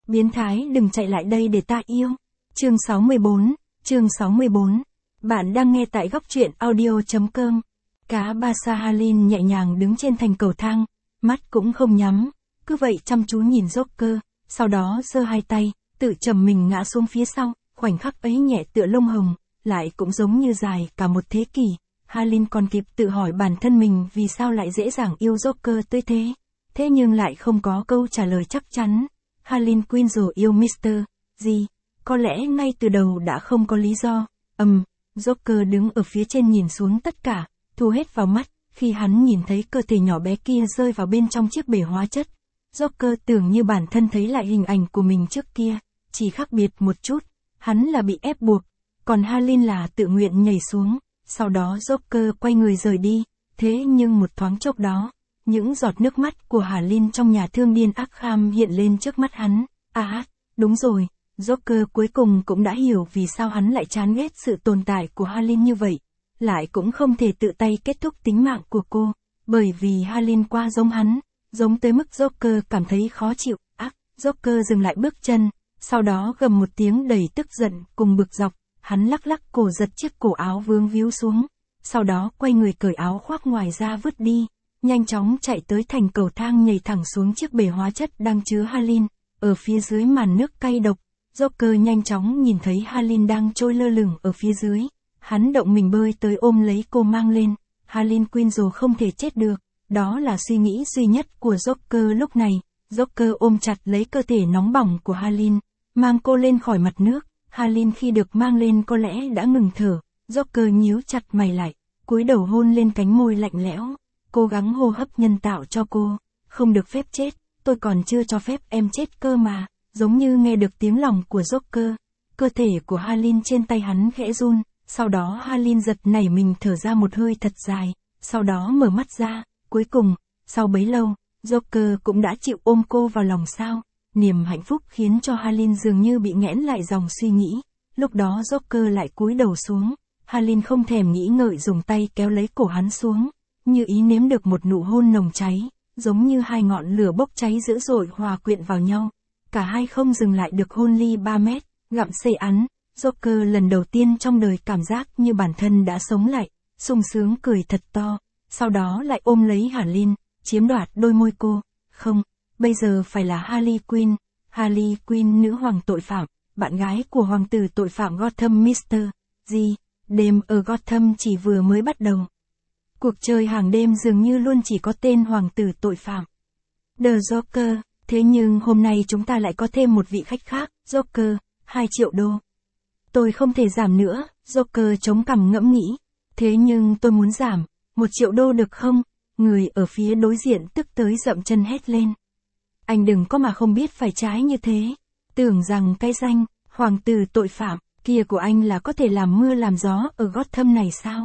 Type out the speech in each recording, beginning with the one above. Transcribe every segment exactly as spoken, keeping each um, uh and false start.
Biến thái đừng chạy lại đây để ta yêu. Chương sáu mươi bốn, chương sáu mươi bốn. Bạn đang nghe tại góc truyện audio.com. Cá Basa Halin nhẹ nhàng đứng trên thành cầu thang, mắt cũng không nhắm, cứ vậy chăm chú nhìn Joker, sau đó giơ hai tay, tự chầm mình ngã xuống phía sau, khoảnh khắc ấy nhẹ tựa lông hồng, lại cũng giống như dài cả một thế kỷ. Halin còn kịp tự hỏi bản thân mình vì sao lại dễ dàng yêu Joker tới thế, thế nhưng lại không có câu trả lời chắc chắn. Harley Quinn rồi yêu mít tơ G, có lẽ ngay từ đầu đã không có lý do. Ầm, um, Joker đứng ở phía trên nhìn xuống tất cả, thu hết vào mắt, khi hắn nhìn thấy cơ thể nhỏ bé kia rơi vào bên trong chiếc bể hóa chất. Joker tưởng như bản thân thấy lại hình ảnh của mình trước kia, chỉ khác biệt một chút, hắn là bị ép buộc, còn Harley là tự nguyện nhảy xuống, sau đó Joker quay người rời đi, thế nhưng một thoáng chốc đó, những giọt nước mắt của Harley trong nhà thương điên Arkham hiện lên trước mắt hắn. À, đúng rồi, Joker cuối cùng cũng đã hiểu vì sao hắn lại chán ghét sự tồn tại của Harley như vậy, lại cũng không thể tự tay kết thúc tính mạng của cô, bởi vì Harley quá giống hắn, giống tới mức Joker cảm thấy khó chịu. Ác, Joker dừng lại bước chân, sau đó gầm một tiếng đầy tức giận cùng bực dọc, hắn lắc lắc cổ giật chiếc cổ áo vướng víu xuống, sau đó quay người cởi áo khoác ngoài ra vứt đi. Nhanh chóng chạy tới thành cầu thang nhảy thẳng xuống chiếc bể hóa chất đang chứa Harley, ở phía dưới màn nước cay độc. Joker nhanh chóng nhìn thấy Harley đang trôi lơ lửng ở phía dưới, hắn động mình bơi tới ôm lấy cô mang lên. Harley Quinn rồi không thể chết được, đó là suy nghĩ duy nhất của Joker lúc này. Joker ôm chặt lấy cơ thể nóng bỏng của Harley, mang cô lên khỏi mặt nước. Harley khi được mang lên có lẽ đã ngừng thở, Joker nhíu chặt mày lại, cúi đầu hôn lên cánh môi lạnh lẽo. Cố gắng hô hấp nhân tạo cho cô, không được phép chết, tôi còn chưa cho phép em chết cơ mà, giống như nghe được tiếng lòng của Joker. Cơ thể của Harley trên tay hắn khẽ run, sau đó Harley giật nảy mình thở ra một hơi thật dài, sau đó mở mắt ra, cuối cùng, sau bấy lâu, Joker cũng đã chịu ôm cô vào lòng sao. Niềm hạnh phúc khiến cho Harley dường như bị nghẽn lại dòng suy nghĩ, lúc đó Joker lại cúi đầu xuống, Harley không thèm nghĩ ngợi dùng tay kéo lấy cổ hắn xuống, như ý nếm được một nụ hôn nồng cháy, giống như hai ngọn lửa bốc cháy dữ dội hòa quyện vào nhau. Cả hai không dừng lại được hôn ly ba mét, gặm xây ắn, Joker lần đầu tiên trong đời cảm giác như bản thân đã sống lại, sung sướng cười thật to, sau đó lại ôm lấy Harley, chiếm đoạt đôi môi cô. Không, bây giờ phải là Harley Quinn, Harley Quinn nữ hoàng tội phạm, bạn gái của hoàng tử tội phạm Gotham mít tơ G. Đêm ở Gotham chỉ vừa mới bắt đầu. Cuộc chơi hàng đêm dường như luôn chỉ có tên hoàng tử tội phạm, The Joker, thế nhưng hôm nay chúng ta lại có thêm một vị khách khác, Joker, hai triệu đô. Tôi không thể giảm nữa, Joker chống cằm ngẫm nghĩ, thế nhưng tôi muốn giảm, một triệu đô được không? Người ở phía đối diện tức tới dậm chân hét lên. Anh đừng có mà không biết phải trái như thế, tưởng rằng cái danh, hoàng tử tội phạm, kia của anh là có thể làm mưa làm gió ở Gotham này sao?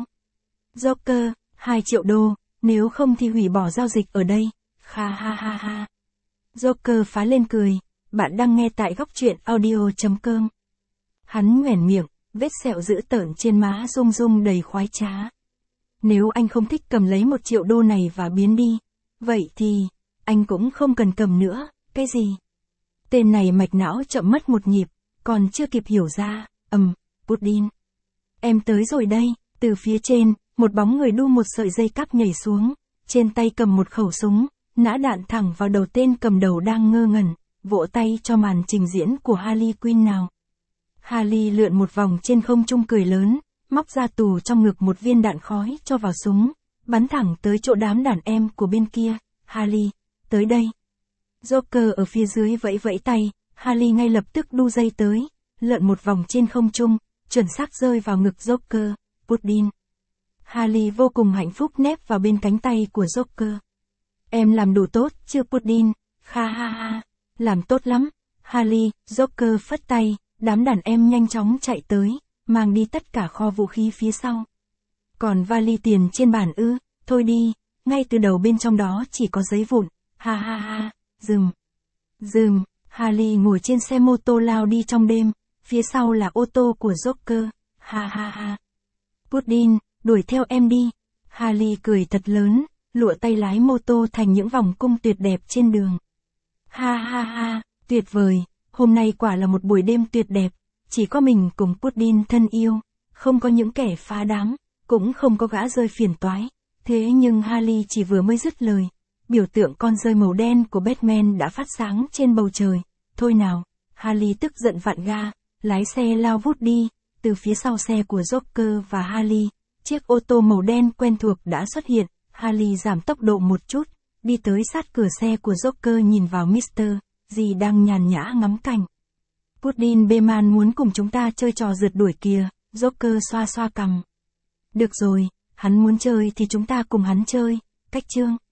Joker, hai triệu đô, nếu không thì hủy bỏ giao dịch ở đây. Kha ha ha ha. Joker phá lên cười, bạn đang nghe tại góc truyện audio.com. Hắn nhoẻn miệng, vết sẹo dữ tợn trên má rung rung đầy khoái trá. Nếu anh không thích cầm lấy một triệu đô này và biến đi, vậy thì, anh cũng không cần cầm nữa, cái gì? Tên này mạch não chậm mất một nhịp, còn chưa kịp hiểu ra, ầm, um, Puddin. Em tới rồi đây, từ phía trên. Một bóng người đu một sợi dây cáp nhảy xuống, trên tay cầm một khẩu súng, nã đạn thẳng vào đầu tên cầm đầu đang ngơ ngẩn, vỗ tay cho màn trình diễn của Harley Quinn nào. Harley lượn một vòng trên không trung cười lớn, móc ra tù trong ngực một viên đạn khói cho vào súng, bắn thẳng tới chỗ đám đàn em của bên kia. Harley, tới đây. Joker ở phía dưới vẫy vẫy tay, Harley ngay lập tức đu dây tới, lượn một vòng trên không trung, chuẩn xác rơi vào ngực Joker. Puddin. Harley vô cùng hạnh phúc nép vào bên cánh tay của Joker. Em làm đủ tốt chưa Puddin? Kha ha ha. Làm tốt lắm. Harley, Joker phất tay, đám đàn em nhanh chóng chạy tới, mang đi tất cả kho vũ khí phía sau. Còn vali tiền trên bàn ư, thôi đi, ngay từ đầu bên trong đó chỉ có giấy vụn. Ha ha ha, dừng. Dừng, Harley ngồi trên xe mô tô lao đi trong đêm, phía sau là ô tô của Joker. Ha ha ha. Puddin, đuổi theo em đi. Harley cười thật lớn, lụa tay lái mô tô thành những vòng cung tuyệt đẹp trên đường. Ha ha ha, tuyệt vời, Hôm nay quả là một buổi đêm tuyệt đẹp, chỉ có mình cùng Puddin thân yêu, không có những kẻ phá đám, cũng không có gã rơi phiền toái. Thế nhưng Harley chỉ vừa mới dứt lời, biểu tượng con rơi màu đen của Batman đã phát sáng trên bầu trời. Thôi nào, Harley tức giận vặn ga, lái xe lao vút đi, từ phía sau xe của Joker và Harley, chiếc ô tô màu đen quen thuộc đã xuất hiện. Harley giảm tốc độ một chút, đi tới sát cửa xe của Joker nhìn vào mít tơ G đang nhàn nhã ngắm cảnh. Puddin Beman muốn cùng chúng ta chơi trò rượt đuổi kìa, Joker xoa xoa cằm. Được rồi, hắn muốn chơi thì chúng ta cùng hắn chơi, cách chương.